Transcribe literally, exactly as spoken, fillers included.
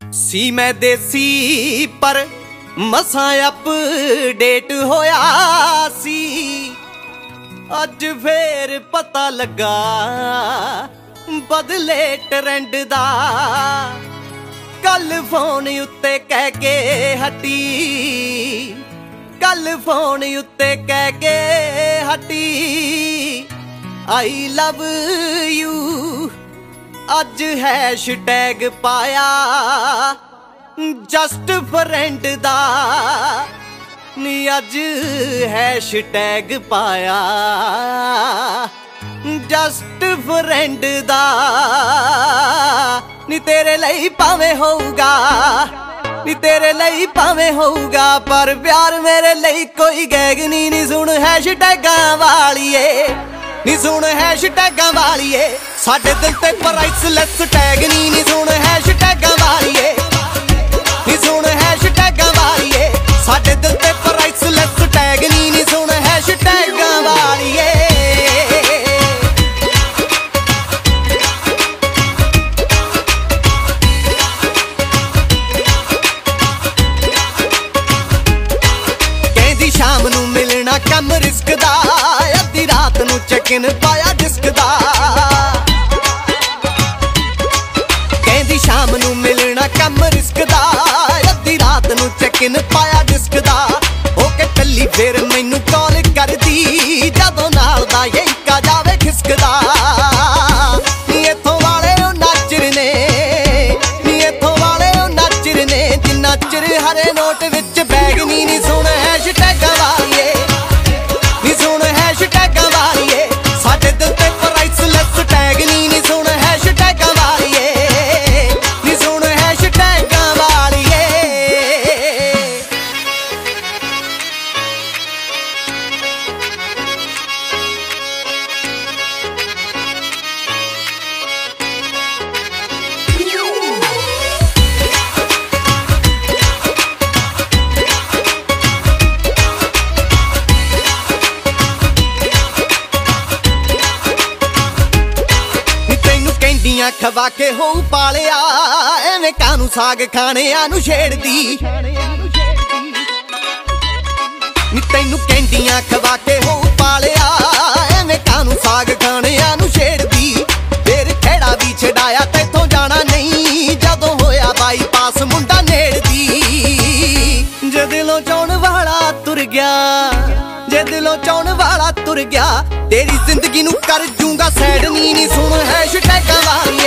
ਸੀ ਮੈਂ ਦੇਸੀ ਪਰ ਮਸਾਂ ਅਪਡੇਟ ਹੋਇਆ ਸੀ। ਅੱਜ ਫੇਰ ਪਤਾ ਲੱਗਾ ਬਦਲੇ ਟ੍ਰੈਂਡ ਦਾ। ਕੱਲ ਫੋਨ ਉੱਤੇ ਕਹਿ ਕੇ ਹਟੀ, ਕੱਲ ਫੋਨ ਉੱਤੇ ਕਹਿ ਕੇ ਹਟੀ ਆਈ ਲਵ ਯੂ। ਅੱਜ ਹੈਸ਼ਟੈਗ ਪਾਇਆ ਜਸਟ ਫਰੈਂਡ ਦਾ, ਨੀ ਅੱਜ ਹੈਸ਼ਟੈਗ ਪਾਇਆ ਜਸਟ ਫਰੈਂਡ ਦਾ। ਨੀ ਤੇਰੇ ਲਈ ਭਾਵੇਂ ਹੋਊਗਾ, ਨੀ ਤੇਰੇ ਲਈ ਭਾਵੇਂ ਹੋਊਗਾ, ਪਰ ਪਿਆਰ ਮੇਰੇ ਲਈ ਕੋਈ ਗੈਗ ਨੀ। ਨੀ ਸੁਣ ਹੈਸ਼ਟੈਗਾਂ ਵਾਲੀਏ, ਨੀ ਸੁਣ ਹੈਸ਼ਟੈਗਾਂ ਵਾਲੀਏ, ਸਾਡੇ ਦਿਲ ਤੇ ਪ੍ਰਾਈਸਲੈਸ ਟੈਗ ਨੀ। ਨੀ ਸੁਣ ਹੈਸ਼ਟੈਗਾਂ ਵਾਲੀਏ, ਨੀ ਸੁਣ ਹੈਸ਼ਟੈਗਾਂ ਵਾਲੀਏ, ਸਾਡੇ ਦਿਲ ਤੇ ਪ੍ਰਾਈਸਲੈਸ ਟੈਗ ਨੀ। ਨੀ ਸੁਣ ਹੈਸ਼ਟੈਗਾਂ ਵਾਲੀਏ। ਕਹਿੰਦੀ ਸ਼ਾਮ ਨੂੰ ਮਿਲਣਾ ਕੰਮ ਰਿਸਕ ਦਾ, ਅੱਧੀ ਰਾਤ ਨੂੰ ਚੈਕਿਨ ਪਾਇਆ ਡਿਸਕ ਦਾ। ਕਹਿੰਦੀ ਸ਼ਾਮ ਨੂੰ ਮਿਲਣਾ ਕੰਮ ਰਿਸਕ ਦਾ, ਅੱਧੀ ਰਾਤ ਨੂੰ ਚੈਕਿਨ ਪਾਇਆ ਡਿਸਕ ਦਾ। ਹੋ ਕੇ ਟੱਲੀ ਫੇਰ ਮੈਨੂੰ ਕਾਲ ਕਰਦੀ, ਜਦੋਂ ਨਾਲ ਦਾ ਯੈਂਕਾ ਜਾਵੇ ਖਿਸਕਦਾ। ਨੀ ਇੱਥੋਂ ਵਾਲੇ ਉਹ ਨਾਚਰ ਨੇ, ਨੀ ਇੱਥੋਂ ਵਾਲੇ ਉਹ ਨਾਚਰ ਨੇ, ਜਿੰਨਾ ਚਿਰ ਹਰੇ ਨੋਟ ਵਿੱਚ ਬੈਗ ਨੀ। ਨੀ ਸੁਣ ਹੈਸ਼ਟੈਗਾਂ ਵਾਲੀਏ, ਨੀ ਸੁਣ ਹੈਸ਼ਟੈਗਾਂ ਵਾਲੀਏ, ਸਾਡੇ ਦਿਲ ਤੇ ਪ੍ਰਾਈਸਲੈਸ ਟੈਗ ਨੀ। ਨੀ ਸੁਣ ਹੈਸ਼ਟੈਗਾਂ ਵਾਲੀਏ, ਨੀ ਸੁਣ ਹੈਸ਼ਟੈਗਾਂ ਵਾਲੀਏ। ਖਵਾ ਕੇ ਹੋਊ ਪਾਲਿਆ, ਐਵੇਂ ਕਾਨੂੰ ਸਾਗ ਖਾਣਿਆਂ ਨੂੰ ਛੇੜਦੀ। ਨੀ ਤੈਨੂੰ ਕਹਿੰਦੀਆਂ ਖਵਾ ਕੇ ਹੋਊ ਪਾਲਿਆ, ਐਵੇਂ ਕਾਨੂੰ ਸਾਗ ਖਾਣਿਆਂ ਨੂੰ ਛੇੜਦੀ। ਫੇਰ ਖੇੜਾ ਵੀ ਛਡਾਇਆ ਤੈਥੋਂ ਜਾਣਾ ਨਹੀਂ, ਜਦੋਂ ਹੋਇਆ ਬਾਈਪਾਸ ਮੁੰਡਾ ਨੇੜਦੀ। ਜੇ ਦਿਲੋਂ ਚਾਹੁਣ ਵਾਲਾ ਤੁਰ ਗਿਆ, ਜੇ ਦਿਲੋਂ ਚਾਹੁਣ ਵਾਲਾ ਤੁਰ ਗਿਆ, ਤੇਰੀ ਜ਼ਿੰਦਗੀ ਨੂੰ ਕਰ ਜੂੰਗਾ ਸੈਡ ਨੀ। ਨੀ ਸੁਣ ਹੈਸ਼ਟੈਗਾਂ ਵਾਲੀ,